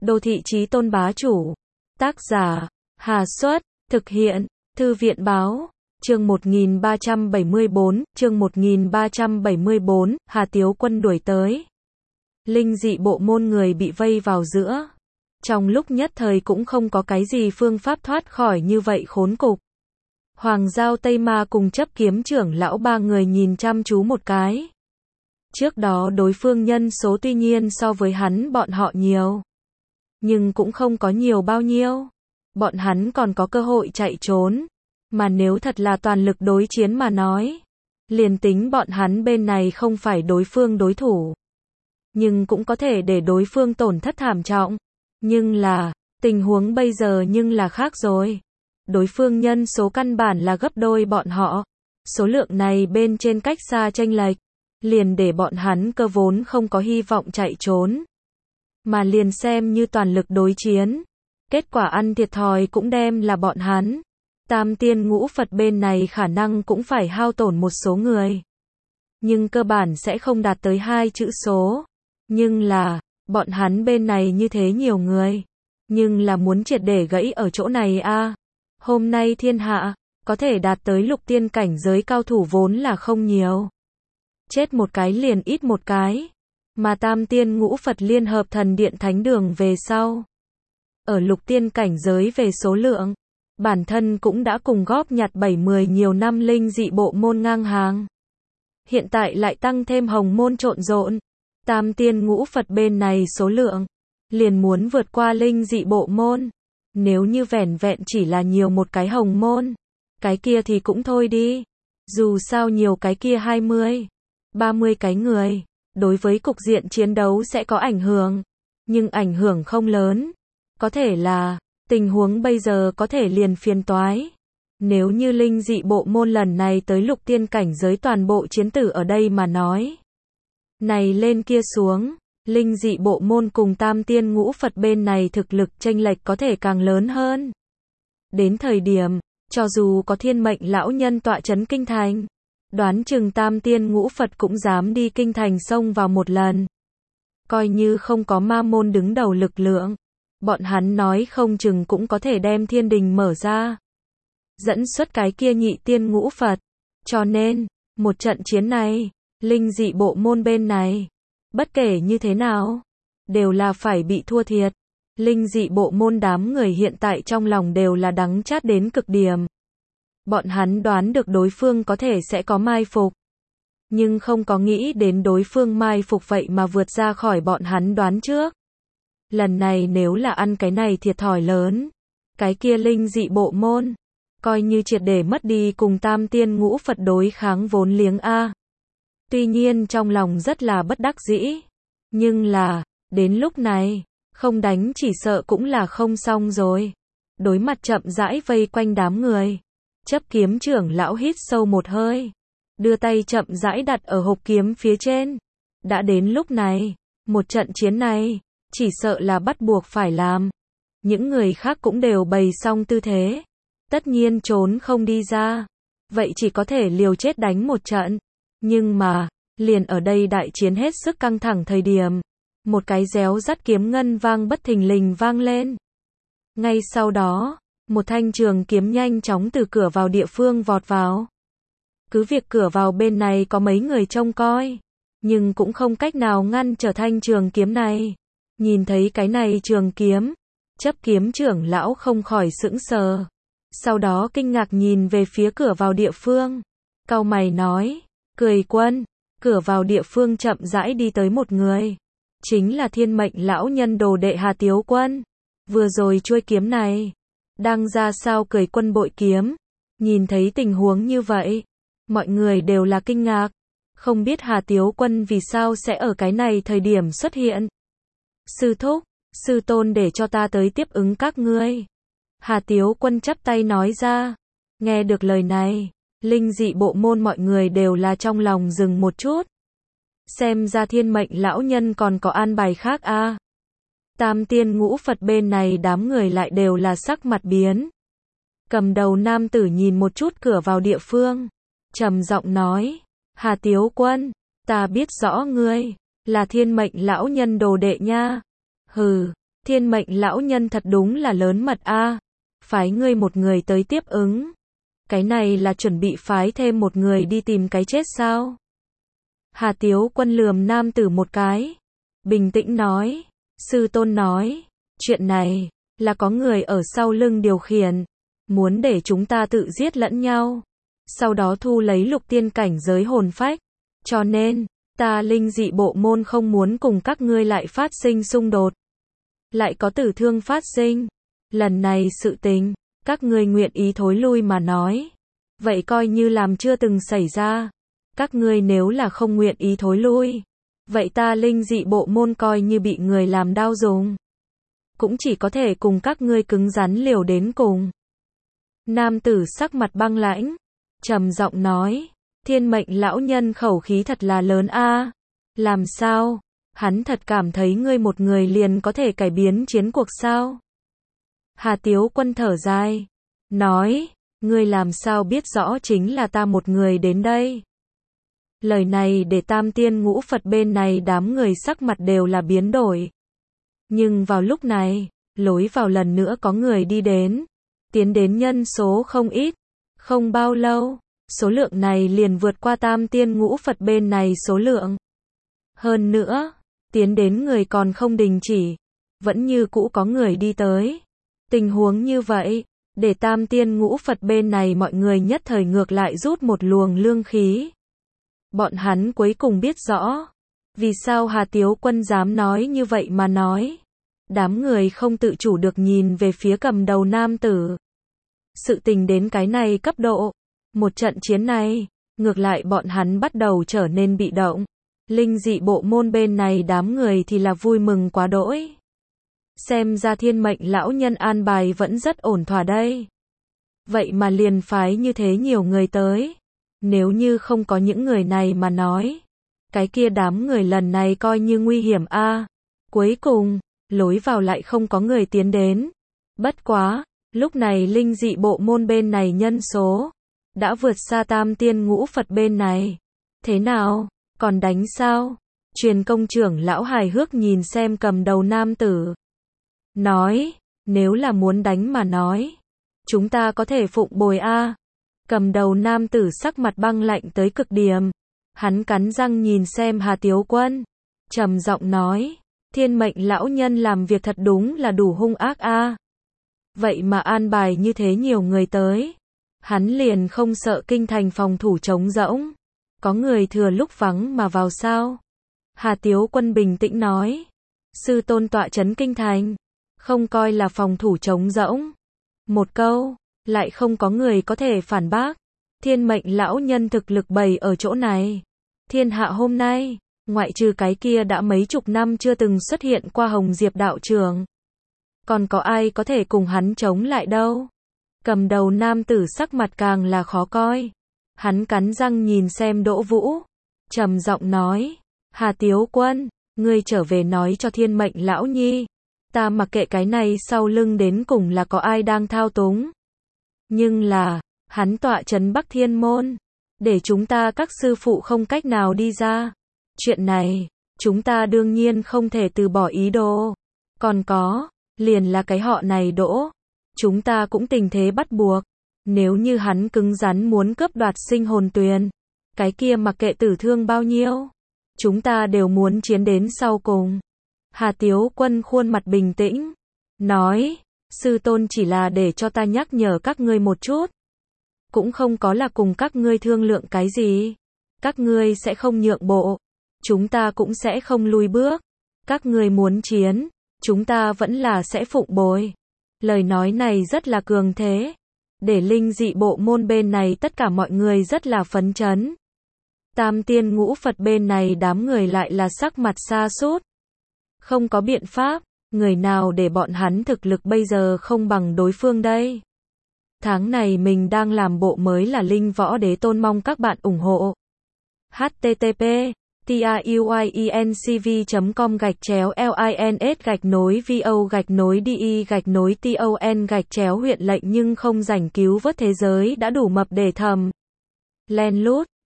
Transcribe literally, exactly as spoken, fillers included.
Đô thị chí tôn bá chủ. Tác giả, Hà Xuất, thực hiện, Thư viện báo. Chương một nghìn ba trăm bảy mươi bốn, chương một nghìn ba trăm bảy mươi bốn, Hà Tiếu Quân đuổi tới. Linh dị bộ môn người bị vây vào giữa. Trong lúc nhất thời cũng không có cái gì phương pháp thoát khỏi như vậy khốn cục. Hoàng Giao Tây Ma cùng chấp kiếm trưởng lão ba người nhìn chăm chú một cái. Trước đó đối phương nhân số tuy nhiên so với hắn bọn họ nhiều, nhưng cũng không có nhiều bao nhiêu. Bọn hắn còn có cơ hội chạy trốn. Mà nếu thật là toàn lực đối chiến mà nói, liền tính bọn hắn bên này không phải đối phương đối thủ, nhưng cũng có thể để đối phương tổn thất thảm trọng. Nhưng là, tình huống bây giờ nhưng là khác rồi. Đối phương nhân số căn bản là gấp đôi bọn họ. Số lượng này bên trên cách xa chênh lệch, liền để bọn hắn cơ vốn không có hy vọng chạy trốn. Mà liền xem như toàn lực đối chiến, kết quả ăn thiệt thòi cũng đem là bọn hắn. Tam tiên ngũ Phật bên này khả năng cũng phải hao tổn một số người, nhưng cơ bản sẽ không đạt tới hai chữ số. Nhưng là, bọn hắn bên này như thế nhiều người, nhưng là muốn triệt để gãy ở chỗ này a. À. Hôm nay thiên hạ, có thể đạt tới lục tiên cảnh giới cao thủ vốn là không nhiều. Chết một cái liền ít một cái. Mà tam tiên ngũ Phật liên hợp thần điện thánh đường về sau, ở lục tiên cảnh giới về số lượng, bản thân cũng đã cùng góp nhặt bảy mười nhiều năm linh dị bộ môn ngang hàng. Hiện tại lại tăng thêm hồng môn trộn rộn. Tam tiên ngũ Phật bên này số lượng, liền muốn vượt qua linh dị bộ môn. Nếu như vẻn vẹn chỉ là nhiều một cái hồng môn, cái kia thì cũng thôi đi. Dù sao nhiều cái kia hai mươi, ba mươi cái người, đối với cục diện chiến đấu sẽ có ảnh hưởng. Nhưng ảnh hưởng không lớn. Có thể là, tình huống bây giờ có thể liền phiền toái. Nếu như linh dị bộ môn lần này tới lục tiên cảnh giới toàn bộ chiến tử ở đây mà nói, này lên kia xuống, linh dị bộ môn cùng tam tiên ngũ Phật bên này thực lực chênh lệch có thể càng lớn hơn. Đến thời điểm, cho dù có thiên mệnh lão nhân tọa chấn kinh thành, đoán chừng tam tiên ngũ Phật cũng dám đi kinh thành xông vào một lần. Coi như không có ma môn đứng đầu lực lượng, bọn hắn nói không chừng cũng có thể đem thiên đình mở ra, dẫn xuất cái kia nhị tiên ngũ Phật. Cho nên, một trận chiến này, linh dị bộ môn bên này, bất kể như thế nào, đều là phải bị thua thiệt. Linh dị bộ môn đám người hiện tại trong lòng đều là đắng chát đến cực điểm. Bọn hắn đoán được đối phương có thể sẽ có mai phục, nhưng không có nghĩ đến đối phương mai phục vậy mà vượt ra khỏi bọn hắn đoán trước. Lần này nếu là ăn cái này thiệt thòi lớn, cái kia linh dị bộ môn, coi như triệt để mất đi cùng tam tiên ngũ Phật đối kháng vốn liếng a. Tuy nhiên trong lòng rất là bất đắc dĩ, nhưng là, đến lúc này, không đánh chỉ sợ cũng là không xong rồi. Đối mặt chậm rãi vây quanh đám người, chấp kiếm trưởng lão hít sâu một hơi, đưa tay chậm rãi đặt ở hộp kiếm phía trên. Đã đến lúc này, một trận chiến này, chỉ sợ là bắt buộc phải làm. Những người khác cũng đều bày xong tư thế, tất nhiên trốn không đi ra, vậy chỉ có thể liều chết đánh một trận. Nhưng mà, liền ở đây đại chiến hết sức căng thẳng thời điểm, một cái réo rắt kiếm ngân vang bất thình lình vang lên. Ngay sau đó, một thanh trường kiếm nhanh chóng từ cửa vào địa phương vọt vào. Cứ việc cửa vào bên này có mấy người trông coi, nhưng cũng không cách nào ngăn trở thanh trường kiếm này. Nhìn thấy cái này trường kiếm, chấp kiếm trưởng lão không khỏi sững sờ. Sau đó kinh ngạc nhìn về phía cửa vào địa phương. Cau mày nói, Cười Quân. Cửa vào địa phương chậm rãi đi tới một người. Chính là thiên mệnh lão nhân đồ đệ Hà Tiếu Quân. Vừa rồi chuôi kiếm này, đang ra sao Cười Quân bội kiếm. Nhìn thấy tình huống như vậy, mọi người đều là kinh ngạc. Không biết Hà Tiếu Quân vì sao sẽ ở cái này thời điểm xuất hiện. Sư thúc, sư tôn để cho ta tới tiếp ứng các ngươi. Hà Tiếu Quân chắp tay nói ra. Nghe được lời này, linh dị bộ môn mọi người đều là trong lòng dừng một chút. Xem ra thiên mệnh lão nhân còn có an bài khác a. À. Tam tiên ngũ Phật bên này đám người lại đều là sắc mặt biến. Cầm đầu nam tử nhìn một chút cửa vào địa phương, trầm giọng nói, Hà Tiếu Quân, ta biết rõ ngươi là thiên mệnh lão nhân đồ đệ nha. Hừ, Thiên mệnh lão nhân thật đúng là lớn mật a, phái ngươi một người tới tiếp ứng. Cái này là chuẩn bị phái thêm một người đi tìm cái chết sao? Hà Tiếu Quân lườm nam tử một cái, bình tĩnh nói, sư tôn nói, chuyện này, là có người ở sau lưng điều khiển, muốn để chúng ta tự giết lẫn nhau, sau đó thu lấy lục tiên cảnh giới hồn phách, cho nên, ta linh dị bộ môn không muốn cùng các ngươi lại phát sinh xung đột, lại có tử thương phát sinh, lần này sự tình, các ngươi nguyện ý thối lui mà nói, vậy coi như làm chưa từng xảy ra, các ngươi nếu là không nguyện ý thối lui, vậy ta linh dị bộ môn coi như bị người làm đao dùng, cũng chỉ có thể cùng các ngươi cứng rắn liều đến cùng. Nam tử sắc mặt băng lãnh, trầm giọng nói, thiên mệnh lão nhân khẩu khí thật là lớn a, làm sao, hắn thật cảm thấy ngươi một người liền có thể cải biến chiến cuộc sao? Hà Tiếu Quân thở dài, nói, ngươi làm sao biết rõ chính là ta một người đến đây? Lời này để Tam Tiên Ngũ Phật bên này đám người sắc mặt đều là biến đổi. Nhưng vào lúc này, lối vào lần nữa có người đi đến, tiến đến nhân số không ít, không bao lâu, số lượng này liền vượt qua Tam Tiên Ngũ Phật bên này số lượng. Hơn nữa, tiến đến người còn không đình chỉ, vẫn như cũ có người đi tới. Tình huống như vậy, để Tam Tiên Ngũ Phật bên này mọi người nhất thời ngược lại rút một luồng lương khí. Bọn hắn cuối cùng biết rõ, vì sao Hà Tiếu Quân dám nói như vậy mà nói. Đám người không tự chủ được nhìn về phía cầm đầu nam tử. Sự tình đến cái này cấp độ, một trận chiến này, ngược lại bọn hắn bắt đầu trở nên bị động. Linh dị bộ môn bên này đám người thì là vui mừng quá đỗi. Xem ra thiên mệnh lão nhân an bài vẫn rất ổn thỏa đây. Vậy mà liền phái như thế nhiều người tới. Nếu như không có những người này mà nói, cái kia đám người lần này coi như nguy hiểm a. À, cuối cùng, lối vào lại không có người tiến đến. Bất quá, lúc này linh dị bộ môn bên này nhân số đã vượt xa Tam Tiên Ngũ Phật bên này. Thế nào, còn đánh sao? Truyền công trưởng lão hài hước nhìn xem cầm đầu nam tử. Nói, nếu là muốn đánh mà nói, chúng ta có thể phụng bồi a. À. Cầm đầu nam tử sắc mặt băng lạnh tới cực điểm. Hắn cắn răng nhìn xem Hà Tiếu Quân, trầm giọng nói, thiên mệnh lão nhân làm việc thật đúng là đủ hung ác a. À. Vậy mà an bài như thế nhiều người tới, hắn liền không sợ kinh thành phòng thủ trống rỗng, có người thừa lúc vắng mà vào sao? Hà Tiếu Quân bình tĩnh nói, sư tôn tọa trấn kinh thành, không coi là phòng thủ trống rỗng. Một câu, lại không có người có thể phản bác. Thiên mệnh lão nhân thực lực bày ở chỗ này. Thiên hạ hôm nay, ngoại trừ cái kia đã mấy chục năm chưa từng xuất hiện qua Hồng Diệp đạo trưởng, còn có ai có thể cùng hắn chống lại đâu? Cầm đầu nam tử sắc mặt càng là khó coi. Hắn cắn răng nhìn xem Đỗ Vũ, trầm giọng nói, Hà Tiếu Quân, ngươi trở về nói cho thiên mệnh lão nhi, ta mặc kệ cái này sau lưng đến cùng là có ai đang thao túng. Nhưng là, hắn tọa trấn Bắc Thiên Môn, để chúng ta các sư phụ không cách nào đi ra. Chuyện này, chúng ta đương nhiên không thể từ bỏ ý đồ. Còn có, liền là cái họ này Đỗ, chúng ta cũng tình thế bắt buộc. Nếu như hắn cứng rắn muốn cướp đoạt sinh hồn tuyền, cái kia mặc kệ tử thương bao nhiêu, chúng ta đều muốn chiến đến sau cùng. Hà Tiếu Quân khuôn mặt bình tĩnh, nói, sư tôn chỉ là để cho ta nhắc nhở các ngươi một chút. Cũng không có là cùng các ngươi thương lượng cái gì. Các ngươi sẽ không nhượng bộ, chúng ta cũng sẽ không lùi bước. Các ngươi muốn chiến, chúng ta vẫn là sẽ phụng bồi. Lời nói này rất là cường thế, để linh dị bộ môn bên này tất cả mọi người rất là phấn chấn. Tam Tiên Ngũ Phật bên này đám người lại là sắc mặt sa sút. Không có biện pháp, người nào để bọn hắn thực lực bây giờ không bằng đối phương đây. Tháng này mình đang làm bộ mới là Linh Võ Đế Tôn, mong các bạn ủng hộ. H T T P TIUYENCV chấm com gạch chéo LINS gạch nối VO gạch nối DE gạch nối TON gạch chéo huyện lệnh nhưng không rảnh cứu vớt thế giới đã đủ mập để thầm. Len lút.